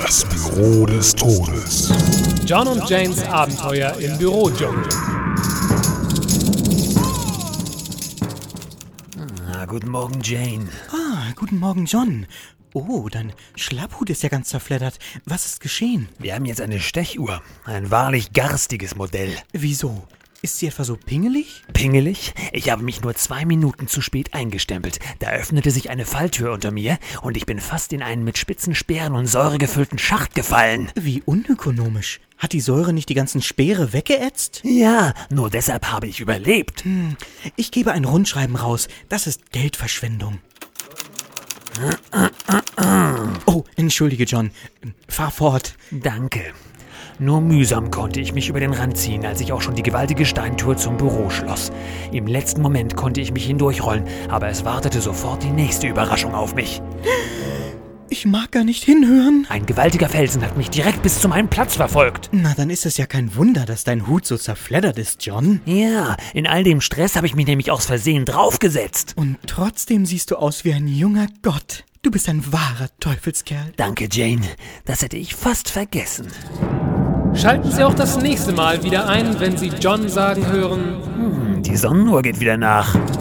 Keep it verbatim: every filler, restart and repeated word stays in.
Das Büro des Todes. John und Janes Abenteuer im Bürodschungel. Ah, guten Morgen, Jane. Ah, guten Morgen, John. Oh, dein Schlapphut ist ja ganz zerfleddert. Was ist geschehen? Wir haben jetzt eine Stechuhr. Ein wahrlich garstiges Modell. Wieso? Ist sie etwa so pingelig? Pingelig? Ich habe mich nur zwei Minuten zu spät eingestempelt. Da öffnete sich eine Falltür unter mir und ich bin fast in einen mit spitzen Speeren und Säure gefüllten Schacht gefallen. Wie unökonomisch. Hat die Säure nicht die ganzen Speere weggeätzt? Ja, nur deshalb habe ich überlebt. Hm, ich gebe ein Rundschreiben raus. Das ist Geldverschwendung. Oh, entschuldige, John. Fahr fort. Danke. Nur mühsam konnte ich mich über den Rand ziehen, als ich auch schon die gewaltige Steintür zum Büro schloss. Im letzten Moment konnte ich mich hindurchrollen, aber es wartete sofort die nächste Überraschung auf mich. Ich mag gar nicht hinhören. Ein gewaltiger Felsen hat mich direkt bis zu meinem Platz verfolgt. Na, dann ist es ja kein Wunder, dass dein Hut so zerfleddert ist, John. Ja, in all dem Stress habe ich mich nämlich aus Versehen draufgesetzt. Und trotzdem siehst du aus wie ein junger Gott. Du bist ein wahrer Teufelskerl. Danke, Jane. Das hätte ich fast vergessen. Schalten Sie auch das nächste Mal wieder ein, wenn Sie John sagen hören: Hm, die Sonnenuhr geht wieder nach.